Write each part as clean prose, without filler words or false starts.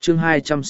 chương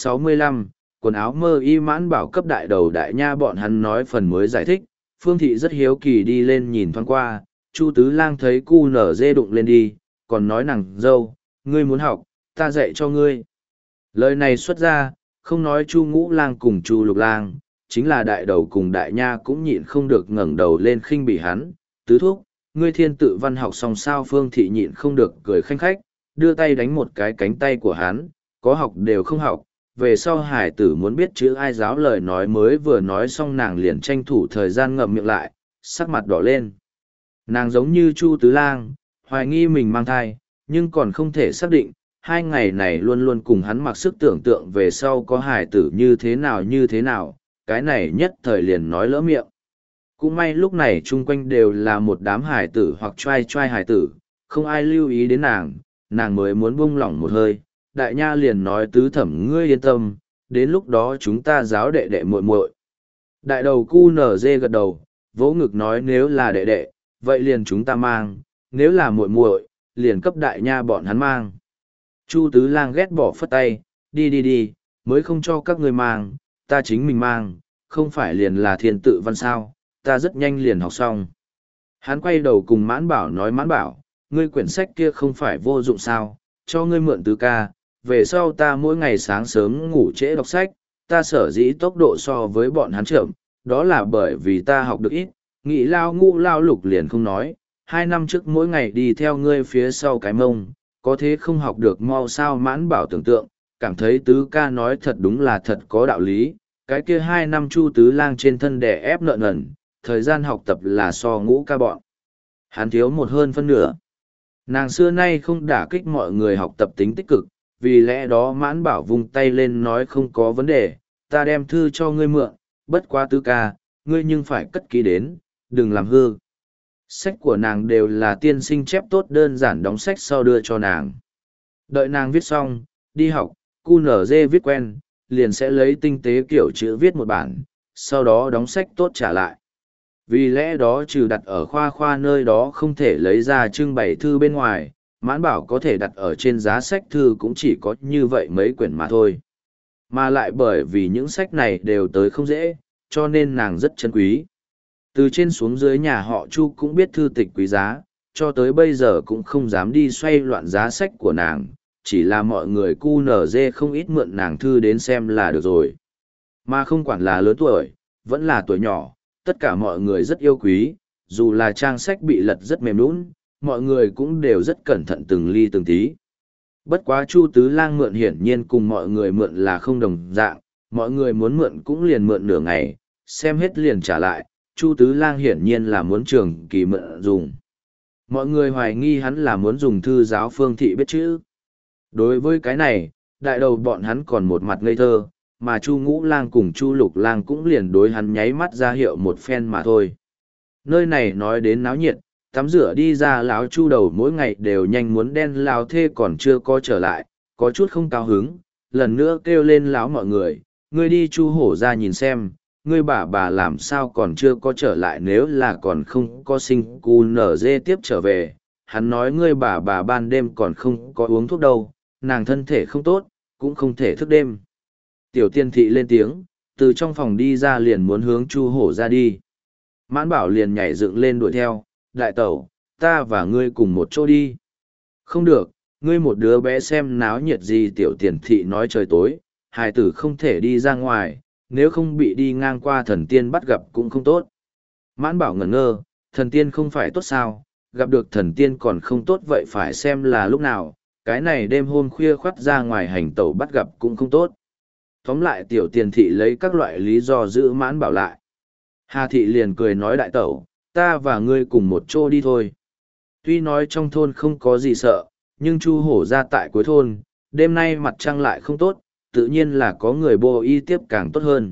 265, quần áo mơ y Mãn Bảo cấp đại đầu đại nha bọn hắn nói phần mới giải thích. Phương Thị rất hiếu kỳ đi lên nhìn thoáng qua, Chu Tứ Lang thấy cu nở dê đụng lên đi, còn nói nàng dâu, ngươi muốn học, ta dạy cho ngươi. Lời này xuất ra, không nói Chu Ngũ Lang cùng Chu Lục Lang, chính là đại đầu cùng đại nha cũng nhịn không được ngẩng đầu lên khinh bỉ hắn. Tứ thúc, ngươi thiên tự văn học xong sao? Phương Thị nhịn không được cười khanh khách, đưa tay đánh một cái cánh tay của hắn, có học đều không học. Về sau hải tử muốn biết chữ ai giáo lời nói mới vừa nói xong nàng liền tranh thủ thời gian ngậm miệng lại, sắc mặt đỏ lên. Nàng giống như Chu Tứ Lang, hoài nghi mình mang thai, nhưng còn không thể xác định, 2 ngày này luôn luôn cùng hắn mặc sức tưởng tượng về sau có hải tử như thế nào, cái này nhất thời liền nói lỡ miệng. Cũng may lúc này chung quanh đều là một đám hải tử hoặc trai trai hải tử, không ai lưu ý đến nàng mới muốn buông lỏng một hơi. Đại nha liền nói tứ thẩm ngươi yên tâm, đến lúc đó chúng ta giáo đệ đệ muội muội. Đại đầu cu nở dê gật đầu, vỗ ngực nói nếu là đệ đệ, vậy liền chúng ta mang, nếu là muội muội, liền cấp đại nha bọn hắn mang. Chu Tứ Lang ghét bỏ phất tay, đi, mới không cho các ngươi mang, ta chính mình mang, không phải liền là thiên tự văn sao, ta rất nhanh liền học xong. Hắn quay đầu cùng Mãn Bảo nói Mãn Bảo, ngươi quyển sách kia không phải vô dụng sao, cho ngươi mượn tứ ca, về sau ta mỗi ngày sáng sớm ngủ trễ đọc sách, ta sở dĩ tốc độ so với bọn hắn chậm, đó là bởi vì ta học được ít, nghĩ lao ngũ lao lục liền không nói, 2 năm trước mỗi ngày đi theo ngươi phía sau cái mông, có thế không học được mau sao? Mãn Bảo tưởng tượng, cảm thấy tứ ca nói thật đúng là thật có đạo lý, cái kia 2 năm Chu Tứ Lang trên thân đè ép nợ nần, thời gian học tập là so ngũ ca bọn. Hắn thiếu một hơn phân nửa. Nàng xưa nay không đả kích mọi người học tập tính tích cực, vì lẽ đó Mãn Bảo vung tay lên nói không có vấn đề, ta đem thư cho ngươi mượn, bất quá tứ ca, ngươi nhưng phải cất kỹ đến, đừng làm hư. Sách của nàng đều là tiên sinh chép tốt đơn giản đóng sách sau đưa cho nàng. Đợi nàng viết xong, đi học, cu nở dê viết quen, liền sẽ lấy tinh tế kiểu chữ viết một bản, sau đó đóng sách tốt trả lại. Vì lẽ đó trừ đặt ở khoa nơi đó không thể lấy ra trưng bày thư bên ngoài, Mãn Bảo có thể đặt ở trên giá sách thư cũng chỉ có như vậy mấy quyển mà thôi. Mà lại bởi vì những sách này đều tới không dễ, cho nên nàng rất trân quý. Từ trên xuống dưới nhà họ Chu cũng biết thư tịch quý giá, cho tới bây giờ cũng không dám đi xoay loạn giá sách của nàng, chỉ là mọi người cu nở dê không ít mượn nàng thư đến xem là được rồi. Mà không quản là lớn tuổi, vẫn là tuổi nhỏ, tất cả mọi người rất yêu quý, dù là trang sách bị lật rất mềm nhũn, mọi người cũng đều rất cẩn thận từng ly từng tí. Bất quá Chu Tứ Lang mượn hiển nhiên cùng mọi người mượn là không đồng dạng, mọi người muốn mượn cũng liền mượn nửa ngày, xem hết liền trả lại, Chu Tứ Lang hiển nhiên là muốn trường kỳ mượn dùng. Mọi người hoài nghi hắn là muốn dùng thư giáo Phương Thị biết chữ. Đối với cái này, đại đầu bọn hắn còn một mặt ngây thơ, mà Chu Ngũ Lang cùng Chu Lục Lang cũng liền đối hắn nháy mắt ra hiệu một phen mà thôi. Nơi này nói đến náo nhiệt, tắm rửa đi ra lão Chu đầu mỗi ngày đều nhanh muốn đen lao thê còn chưa có trở lại, có chút không cao hứng, lần nữa kêu lên lão mọi người, ngươi đi Chu Hổ ra nhìn xem, ngươi bà làm sao còn chưa có trở lại, nếu là còn không có sinh cu nở dê tiếp trở về. Hắn nói ngươi bà ban đêm còn không có uống thuốc đâu, nàng thân thể không tốt, cũng không thể thức đêm. Tiểu Tiên Thị lên tiếng, từ trong phòng đi ra liền muốn hướng Chu Hổ ra đi. Mãn Bảo liền nhảy dựng lên đuổi theo, đại tẩu, ta và ngươi cùng một chỗ đi. Không được, ngươi một đứa bé xem náo nhiệt gì? Tiểu Tiền Thị nói trời tối, hài tử không thể đi ra ngoài, nếu không bị đi ngang qua thần tiên bắt gặp cũng không tốt. Mãn Bảo ngẩn ngơ, thần tiên không phải tốt sao, gặp được thần tiên còn không tốt vậy phải xem là lúc nào, cái này đêm hôm khuya khoắt ra ngoài hành tẩu bắt gặp cũng không tốt. Tóm lại Tiểu Tiền Thị lấy các loại lý do giữ Mãn Bảo lại. Hà Thị liền cười nói đại tẩu, ta và ngươi cùng một chỗ đi thôi. Tuy nói trong thôn không có gì sợ, nhưng Chu Hổ ra tại cuối thôn, đêm nay mặt trăng lại không tốt, tự nhiên là có người bô y tiếp càng tốt hơn.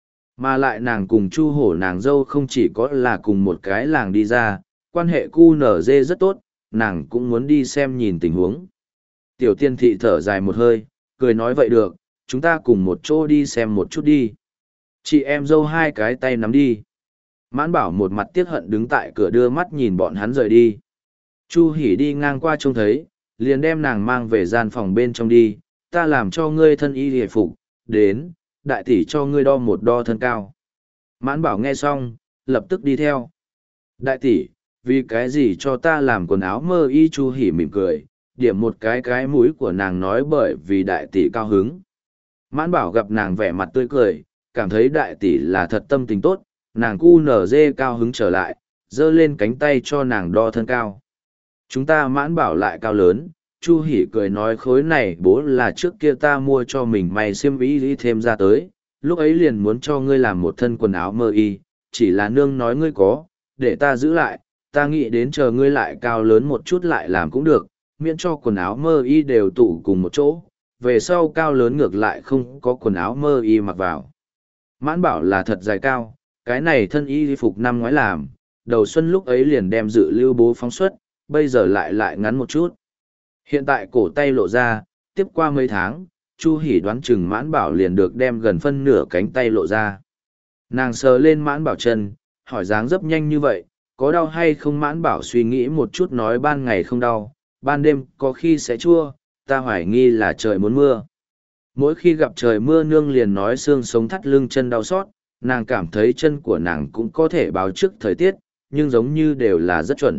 Mà lại nàng cùng Chu Hổ nàng dâu không chỉ có là cùng một cái làng đi ra, quan hệ cu nở dê rất tốt, nàng cũng muốn đi xem nhìn tình huống. Tiểu Tiên Thị thở dài một hơi, cười nói vậy được, chúng ta cùng một chỗ đi xem một chút đi. Chị em dâu hai cái tay nắm đi. Mãn Bảo một mặt tiếc hận đứng tại cửa đưa mắt nhìn bọn hắn rời đi. Chu Hỉ đi ngang qua trông thấy, liền đem nàng mang về gian phòng bên trong đi, ta làm cho ngươi thân y hề phục, đến, đại tỷ cho ngươi đo một đo thân cao. Mãn bảo nghe xong, lập tức đi theo. Đại tỷ, vì cái gì cho ta làm quần áo mơ y? Chu Hỉ mỉm cười, điểm một cái mũi của nàng nói bởi vì đại tỷ cao hứng. Mãn bảo gặp nàng vẻ mặt tươi cười, cảm thấy đại tỷ là thật tâm tình tốt, nàng cu nở dê cao hứng trở lại, giơ lên cánh tay cho nàng đo thân cao. Chúng ta Mãn bảo lại cao lớn, Chu Hỉ cười nói khối này bố là trước kia ta mua cho mình may xiêm y thêm ra tới, lúc ấy liền muốn cho ngươi làm một thân quần áo mơ y, chỉ là nương nói ngươi có, để ta giữ lại, ta nghĩ đến chờ ngươi lại cao lớn một chút lại làm cũng được, miễn cho quần áo mơ y đều tụ cùng một chỗ, về sau cao lớn ngược lại không có quần áo mơ y mặc vào. Mãn bảo là thật dài cao, cái này thân y phục năm ngoái làm, đầu xuân lúc ấy liền đem dự lưu bố phóng xuất, bây giờ lại ngắn một chút. Hiện tại cổ tay lộ ra, tiếp qua mấy tháng, Chu Hỉ đoán chừng Mãn bảo liền được đem gần phân nửa cánh tay lộ ra. Nàng sờ lên Mãn bảo chân, hỏi dáng dấp nhanh như vậy, có đau hay không? Mãn bảo suy nghĩ một chút nói ban ngày không đau, ban đêm có khi sẽ chua, ta hoài nghi là trời muốn mưa. Mỗi khi gặp trời mưa nương liền nói xương sống thắt lưng chân đau xót, nàng cảm thấy chân của nàng cũng có thể báo trước thời tiết, nhưng giống như đều là rất chuẩn.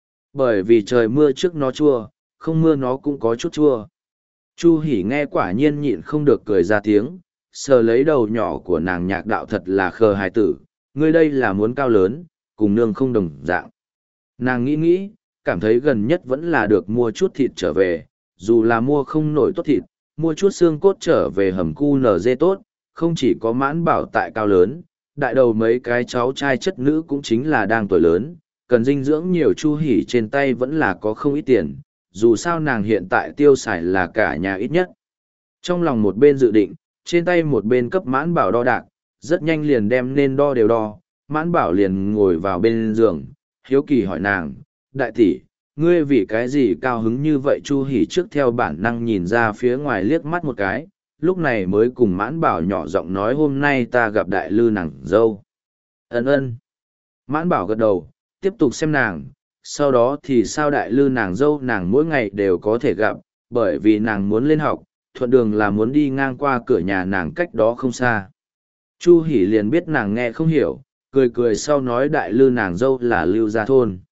Bởi vì trời mưa trước nó chua, không mưa nó cũng có chút chua. Chu Hỉ nghe quả nhiên nhịn không được cười ra tiếng, sờ lấy đầu nhỏ của nàng nhạc đạo thật là khờ hài tử, ngươi đây là muốn cao lớn, cùng nương không đồng dạng. Nàng nghĩ, cảm thấy gần nhất vẫn là được mua chút thịt trở về, dù là mua không nổi tốt thịt, mua chút xương cốt trở về hầm cu nở dê tốt, không chỉ có Mãn bảo tại cao lớn, đại đầu mấy cái cháu trai chất nữ cũng chính là đang tuổi lớn, cần dinh dưỡng nhiều. Chu Hỉ trên tay vẫn là có không ít tiền, dù sao nàng hiện tại tiêu xài là cả nhà ít nhất. Trong lòng một bên dự định, trên tay một bên cấp Mãn bảo đo đạc, rất nhanh liền đem nên đo đều đo. Mãn bảo liền ngồi vào bên giường, hiếu kỳ hỏi nàng, đại tỷ, ngươi vì cái gì cao hứng như vậy? Chu Hỉ trước theo bản năng nhìn ra phía ngoài liếc mắt một cái, lúc này mới cùng Mãn bảo nhỏ giọng nói hôm nay ta gặp đại lư nàng dâu. Ân. Mãn bảo gật đầu, tiếp tục xem nàng, sau đó thì sao? Đại lư nàng dâu nàng mỗi ngày đều có thể gặp, bởi vì nàng muốn lên học, thuận đường là muốn đi ngang qua cửa nhà nàng cách đó không xa. Chu Hỉ liền biết nàng nghe không hiểu, cười sau nói đại lư nàng dâu là Lưu Gia Thôn.